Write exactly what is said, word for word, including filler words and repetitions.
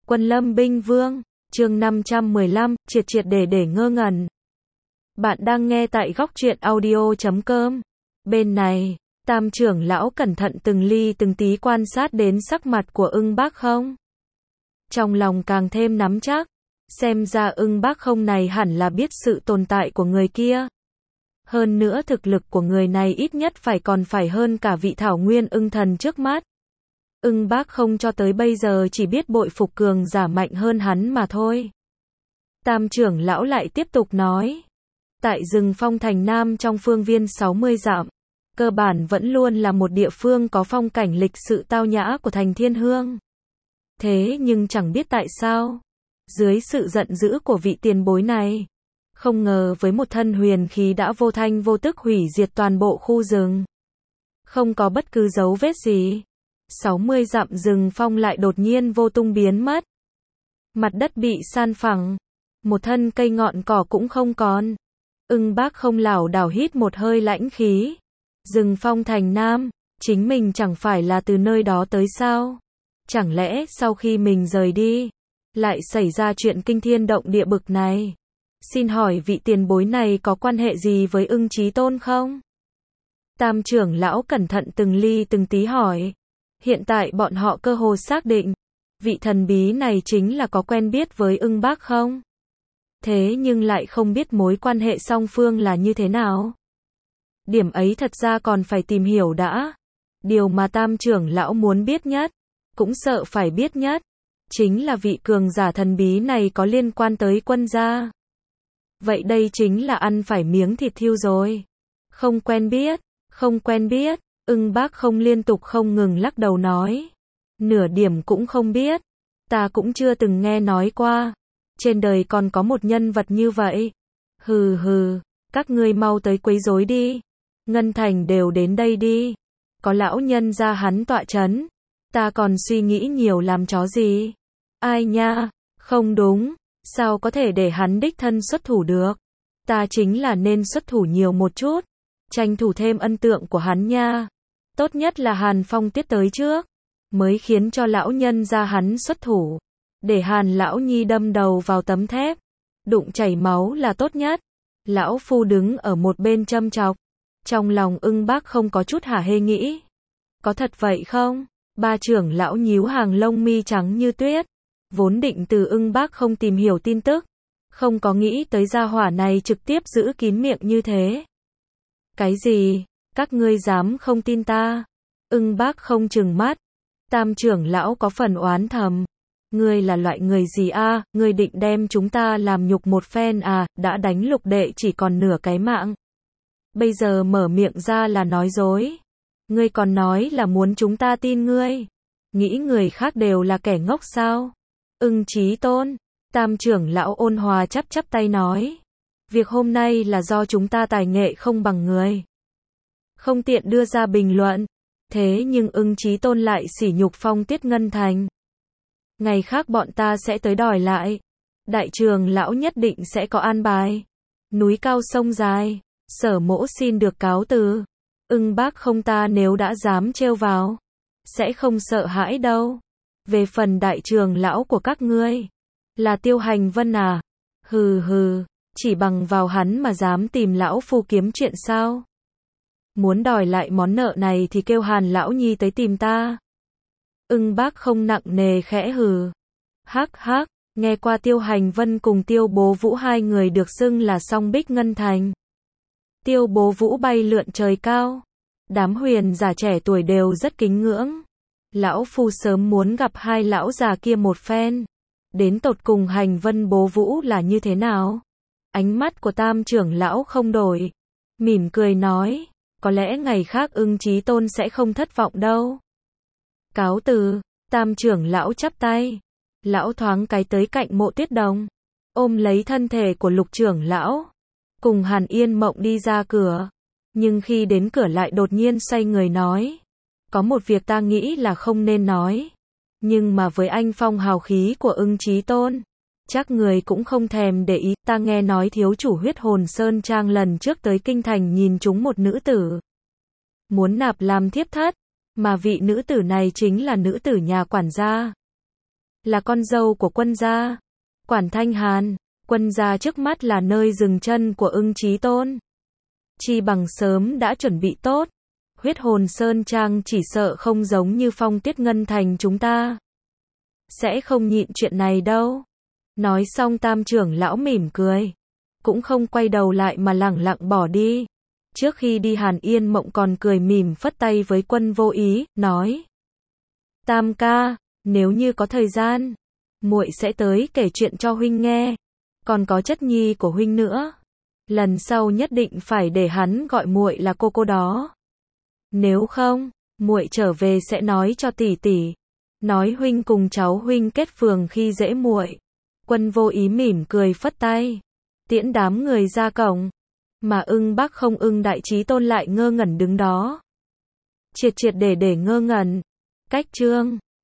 Quân Lâm Binh Vương, chương năm trăm mười lăm, triệt triệt để để ngơ ngẩn. Bạn đang nghe tại góc truyện audio chấm com. Bên này, Tam trưởng lão cẩn thận từng ly từng tí quan sát đến sắc mặt của Ưng Bác Không. Trong lòng càng thêm nắm chắc, xem ra Ưng Bác Không này hẳn là biết sự tồn tại của người kia. Hơn nữa thực lực của người này ít nhất phải còn phải hơn cả vị thảo nguyên ưng thần trước mắt. Ưng Bác Không cho tới bây giờ chỉ biết bội phục cường giả mạnh hơn hắn mà thôi. Tam trưởng lão lại tiếp tục nói. Tại rừng phong thành Nam trong phương viên sáu mươi dặm, cơ bản vẫn luôn là một địa phương có phong cảnh lịch sự tao nhã của thành Thiên Hương. Thế nhưng chẳng biết tại sao, dưới sự giận dữ của vị tiền bối này, không ngờ với một thân huyền khí đã vô thanh vô tức hủy diệt toàn bộ khu rừng. Không có bất cứ dấu vết gì. sáu mươi dặm rừng phong lại đột nhiên vô tung biến mất. Mặt đất bị san phẳng. Một thân cây ngọn cỏ cũng không còn. Ưng Bác Không lảo đảo hít một hơi lãnh khí. Rừng phong thành Nam, chính mình chẳng phải là từ nơi đó tới sao? Chẳng lẽ sau khi mình rời đi, lại xảy ra chuyện kinh thiên động địa bực này? Xin hỏi vị tiền bối này có quan hệ gì với Ưng Chí Tôn không? Tam trưởng lão cẩn thận từng ly từng tí hỏi. Hiện tại bọn họ cơ hồ xác định, vị thần bí này chính là có quen biết với Ưng Bác Không. Thế nhưng lại không biết mối quan hệ song phương là như thế nào. Điểm ấy thật ra còn phải tìm hiểu đã. Điều mà tam trưởng lão muốn biết nhất, cũng sợ phải biết nhất, chính là vị cường giả thần bí này có liên quan tới quân gia. Vậy đây chính là ăn phải miếng thịt thiêu rồi. Không quen biết, không quen biết. Ưng Bác Không liên tục không ngừng lắc đầu nói. Nửa điểm cũng không biết. Ta cũng chưa từng nghe nói qua. Trên đời còn có một nhân vật như vậy. Hừ hừ, các ngươi mau tới quấy rối đi. Ngân Thành đều đến đây đi. Có lão nhân ra hắn tọa chấn. Ta còn suy nghĩ nhiều làm chó gì. Ai nha, không đúng. Sao có thể để hắn đích thân xuất thủ được. Ta chính là nên xuất thủ nhiều một chút. Tranh thủ thêm ân tượng của hắn nha. Tốt nhất là Hàn Phong tiết tới trước, mới khiến cho lão nhân ra hắn xuất thủ. Để Hàn lão nhi đâm đầu vào tấm thép, đụng chảy máu là tốt nhất. Lão phu đứng ở một bên châm chọc. Trong lòng Ưng Bác Không có chút hả hê nghĩ. Có thật vậy không? Ba trưởng lão nhíu hàng lông mi trắng như tuyết. Vốn định từ Ưng Bác Không tìm hiểu tin tức. Không có nghĩ tới gia hỏa này trực tiếp giữ kín miệng như thế. Cái gì? Các ngươi dám không tin ta? Ưng Bác Không trừng mắt. Tam trưởng lão có phần oán thầm. Ngươi là loại người gì a? À? Ngươi định đem chúng ta làm nhục một phen à? Đã đánh lục đệ chỉ còn nửa cái mạng. Bây giờ mở miệng ra là nói dối. Ngươi còn nói là muốn chúng ta tin ngươi. Nghĩ người khác đều là kẻ ngốc sao? Ưng Chí Tôn. Tam trưởng lão ôn hòa chắp chắp tay nói. Việc hôm nay là do chúng ta tài nghệ không bằng người. Không tiện đưa ra bình luận. Thế nhưng Ưng Chí Tôn lại sỉ nhục Phong Tiết Ngân Thành. Ngày khác bọn ta sẽ tới đòi lại. Đại trưởng lão nhất định sẽ có an bài. Núi cao sông dài. Sở mỗ xin được cáo từ. Ưng Bác Không ta nếu đã dám trêu vào, sẽ không sợ hãi đâu. Về phần đại trưởng lão của các ngươi, là Tiêu Hành Vân à? Hừ hừ, chỉ bằng vào hắn mà dám tìm lão phu kiếm chuyện sao? Muốn đòi lại món nợ này thì kêu Hàn lão nhi tới tìm ta. Ưng Bác Không nặng nề khẽ hừ. Hắc hắc, nghe qua Tiêu Hành Vân cùng Tiêu Bố Vũ hai người được xưng là song bích ngân thành. Tiêu Bố Vũ bay lượn trời cao. Đám huyền giả trẻ tuổi đều rất kính ngưỡng. Lão phu sớm muốn gặp hai lão già kia một phen. Đến tột cùng Hành Vân Bố Vũ là như thế nào? Ánh mắt của tam trưởng lão không đổi. Mỉm cười nói. Có lẽ ngày khác Ưng Chí Tôn sẽ không thất vọng đâu. Cáo từ. Tam trưởng lão chắp tay. Lão thoáng cái tới cạnh Mộ Tuyết Đồng. Ôm lấy thân thể của Lục trưởng lão. Cùng Hàn Yên Mộng đi ra cửa. Nhưng khi đến cửa lại đột nhiên xoay người nói. Có một việc ta nghĩ là không nên nói. Nhưng mà với anh phong hào khí của Ưng Chí Tôn, chắc người cũng không thèm để ý. Ta nghe nói thiếu chủ Huyết Hồn Sơn Trang lần trước tới kinh thành nhìn trúng một nữ tử. Muốn nạp làm thiếp thất. Mà vị nữ tử này chính là nữ tử nhà quản gia. là con dâu của quân gia. Quản Thanh Hàn, quân gia trước mắt là nơi dừng chân của Ưng Chí Tôn. Chi bằng sớm đã chuẩn bị tốt. Huyết hồn Sơn Trang chỉ sợ không giống như Phong Tuyết Ngân Thành chúng ta. Sẽ không nhịn chuyện này đâu. Nói xong Tam trưởng lão mỉm cười. Cũng không quay đầu lại mà lẳng lặng bỏ đi. Trước khi đi Hàn Yên Mộng còn cười mỉm phất tay với Quân Vô Ý, nói. Tam ca, nếu như có thời gian, muội sẽ tới kể chuyện cho huynh nghe. Còn có chất nhi của huynh nữa. Lần sau nhất định phải để hắn gọi muội là cô cô đó. Nếu không, muội trở về sẽ nói cho tỷ tỷ. Nói huynh cùng cháu huynh kết phường khi dễ muội. Quân Vô Ý mỉm cười phất tay. Tiễn đám người ra cổng. Mà Ưng Bác không Ưng Đại Chí Tôn lại ngơ ngẩn đứng đó. Triệt triệt để để ngơ ngẩn. Cách chương